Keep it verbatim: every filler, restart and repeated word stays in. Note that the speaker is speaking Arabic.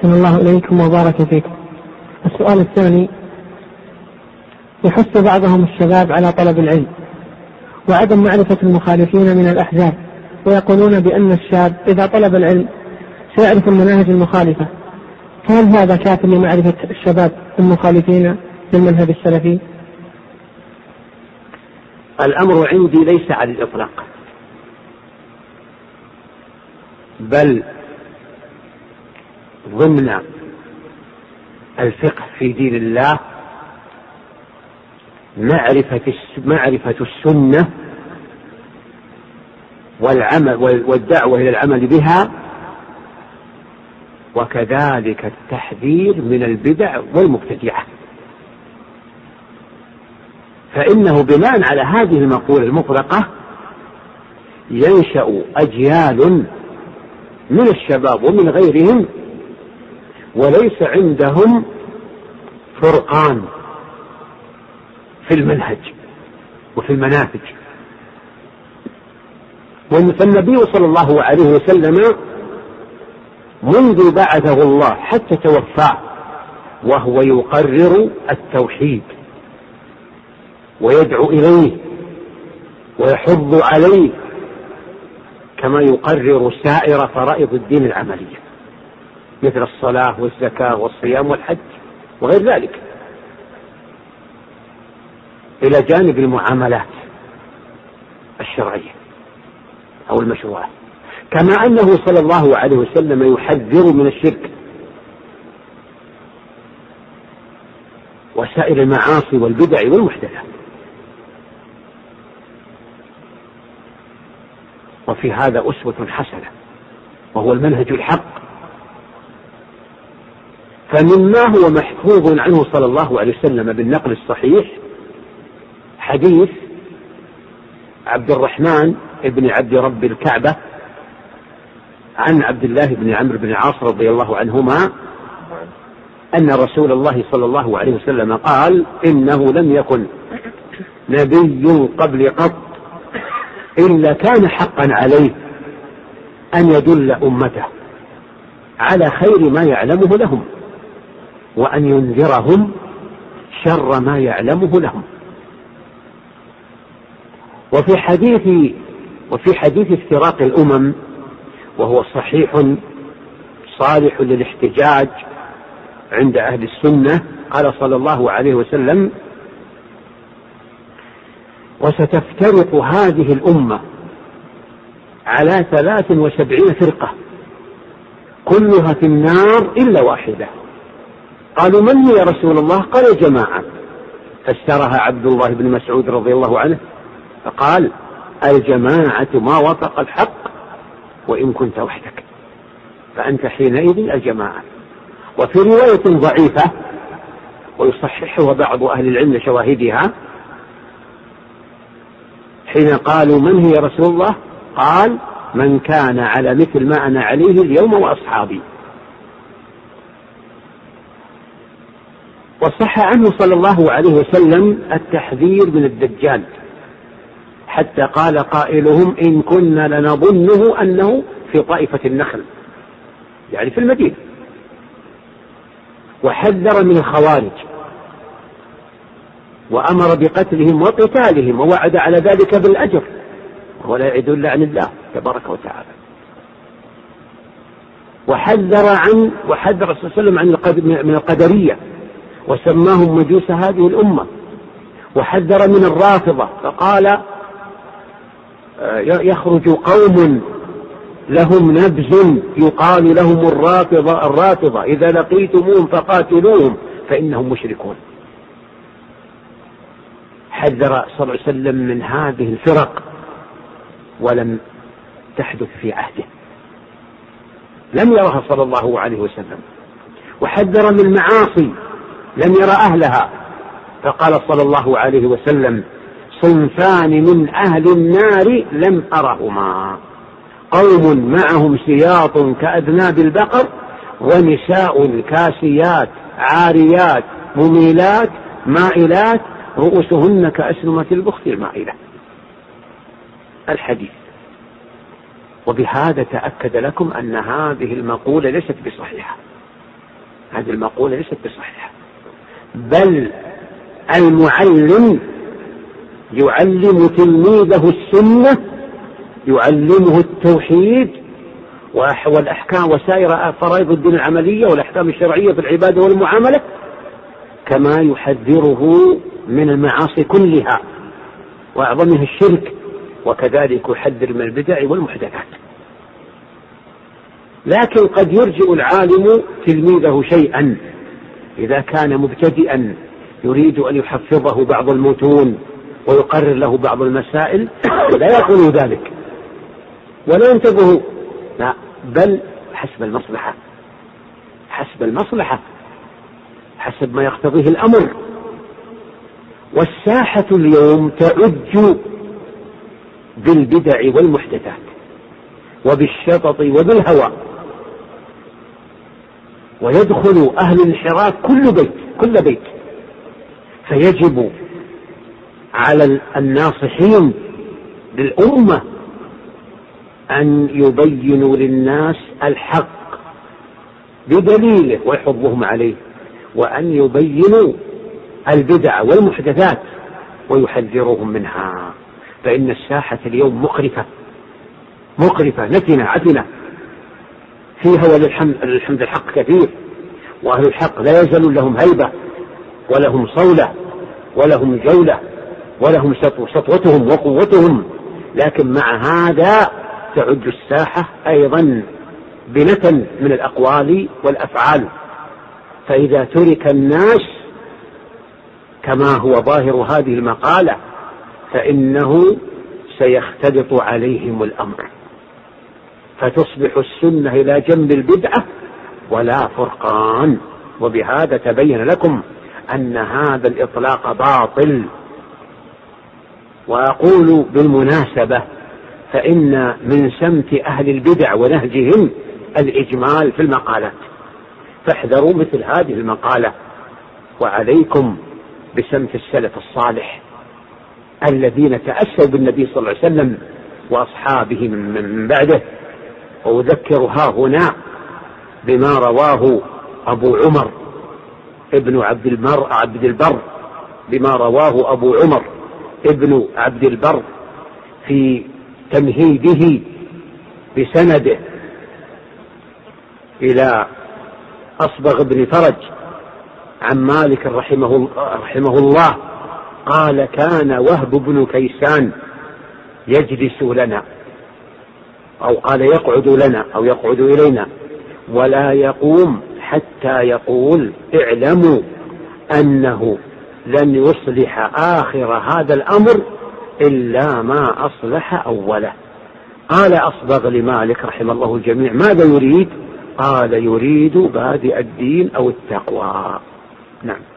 أحسن الله إليكم وبارك فيكم. السؤال الثاني: يحث بعضهم الشباب على طلب العلم وعدم معرفة المخالفين من الأحزاب، ويقولون بأن الشاب إذا طلب العلم سيعرف المناهج المخالفة، فهل هذا كاف لمعرفة الشباب المخالفين للمنهج السلفي؟ الأمر عندي ليس على الإطلاق، بل ضمن الفقه في دين الله معرفة معرفة السنة والعمل والدعوة إلى العمل بها، وكذلك التحذير من البدع والمبتدعة. فإنه بناء على هذه المقولة المطلقة ينشأ أجيال من الشباب ومن غيرهم وليس عندهم فرقان في المنهج وفي المناهج. فالنبي صلى الله عليه وسلم منذ بعثه الله حتى توفاه وهو يقرر التوحيد ويدعو إليه ويحض عليه، كما يقرر سائر فرائض الدين العملية مثل الصلاة والزكاة والصيام والحج وغير ذلك، إلى جانب المعاملات الشرعية أو المشروعة، كما أنه صلى الله عليه وسلم يحذر من الشرك وسائر المعاصي والبدع والمحدثات. وفي هذا أسوة حسنة وهو المنهج الحق. فمما هو محفوظ عنه صلى الله عليه وسلم بالنقل الصحيح حديث عبد الرحمن بن عبد رب الكعبة عن عبد الله بن عمرو بن العاص رضي الله عنهما أن رسول الله صلى الله عليه وسلم قال: إنه لم يكن نبي قبل قط إلا كان حقا عليه أن يدل أمته على خير ما يعلمه لهم وأن ينذرهم شر ما يعلمه لهم. وفي حديث وفي حديث افتراق الأمم وهو صحيح صالح للاحتجاج عند أهل السنة، قال صلى الله عليه وسلم: وستفترق هذه الأمة على ثلاث وسبعين فرقة كلها في النار إلا واحدة. قالوا: من هي يا رسول الله؟ قال: جماعة. فسرها عبد الله بن مسعود رضي الله عنه فقال: الجماعة ما وافق الحق وإن كنت وحدك، فأنت حينئذ الجماعة. وفي رواية ضعيفة ويصححها بعض أهل العلم شواهدها حين قالوا: من هي يا رسول الله؟ قال: من كان على مثل ما أنا عليه اليوم وأصحابي. وصح عنه صلى الله عليه وسلم التحذير من الدجال، حتى قال قائلهم: إن كنا لنظنه أنه في طائفة النخل، يعني في المدينة. وحذر من الخوارج وأمر بقتلهم وقتالهم ووعد على ذلك بالأجر، ولا يعد إلا عن الله تبارك وتعالى. وحذر عن وحذر صلى الله عليه وسلم عن من القدرية وسماهم مجوس هذه الأمة. وحذر من الرافضة فقال: يخرج قوم لهم نبز يقال لهم الرافضة الرافضة إذا لقيتموهم فقاتلوهم فإنهم مشركون. حذر صلى الله عليه وسلم من هذه الفرق ولم تحدث في عهده، لم يرها صلى الله عليه وسلم. وحذر من المعاصي لم يرى أهلها، فقال صلى الله عليه وسلم: صنفان من أهل النار لم أرهما، قوم معهم سياط كأذناب البقر ونساء كاسيات عاريات مميلات مائلات رؤوسهن كأسنمة البخت المائلة. الحديث. وبهذا تأكد لكم أن هذه المقولة ليست بصحيحة، هذه المقولة ليست بصحيحة. بل المعلم يعلم تلميذه السنة، يعلمه التوحيد والأحكام وسائر فرائض الدين العملية والأحكام الشرعية في العبادة والمعاملة، كما يحذره من المعاصي كلها وأعظمها الشرك، وكذلك يحذر من البدع والمحدثات. لكن قد يرجئ العالم تلميذه شيئا إذا كان مبتدئا يريد أن يحفظه بعض المتون ويقرر له بعض المسائل، لا يقول ذلك ولا ينتبه، لا، بل حسب المصلحة، حسب المصلحة، حسب ما يقتضيه الأمر. والساحة اليوم تعج بالبدع والمحدثات وبالشطط وبالهوى، ويدخل أهل الانحراف كل بيت كل بيت فيجب على الناصحين للأمة أن يبينوا للناس الحق بدليله ويحضهم عليه، وأن يبينوا البدع والمحدثات ويحذروهم منها. فإن الساحة اليوم مقرفة مقرفة نتنة عتنة فيها وللحمد الحمد الحق كثير، وأهل الحق لا يزال لهم هيبة ولهم صولة ولهم جولة ولهم سطوتهم وقوتهم. لكن مع هذا تعد الساحة أيضا بنة من الأقوال والأفعال، فإذا ترك الناس كما هو ظاهر هذه المقالة فإنه سيختلط عليهم الأمر، فتصبح السنة إلى جنب البدعة ولا فرقان. وبهذا تبين لكم أن هذا الإطلاق باطل. وأقول بالمناسبة فإن من سمت أهل البدع ونهجهم الإجمال في المقالات، فاحذروا مثل هذه المقالة، وعليكم بسمت السلف الصالح الذين تأسوا بالنبي صلى الله عليه وسلم وأصحابه من بعده. وأذكر ها هنا بما رواه أبو عمر ابن عبد المر عبد البر بما رواه أبو عمر ابن عبد البر في تمهيده بسنده إلى أصبغ بن فرج عن مالك رحمه, رحمه الله قال: كان وهب بن كيسان يجلس لنا، أو قال يقعد لنا أو يقعد إلينا، ولا يقوم حتى يقول: اعلموا أنه لن يصلح آخر هذا الأمر إلا ما أصلح أوله. قال أصبغ لمالك رحمه الله الجميع: ماذا يريد؟ قال: يريد بادئ الدين أو التقوى. نعم.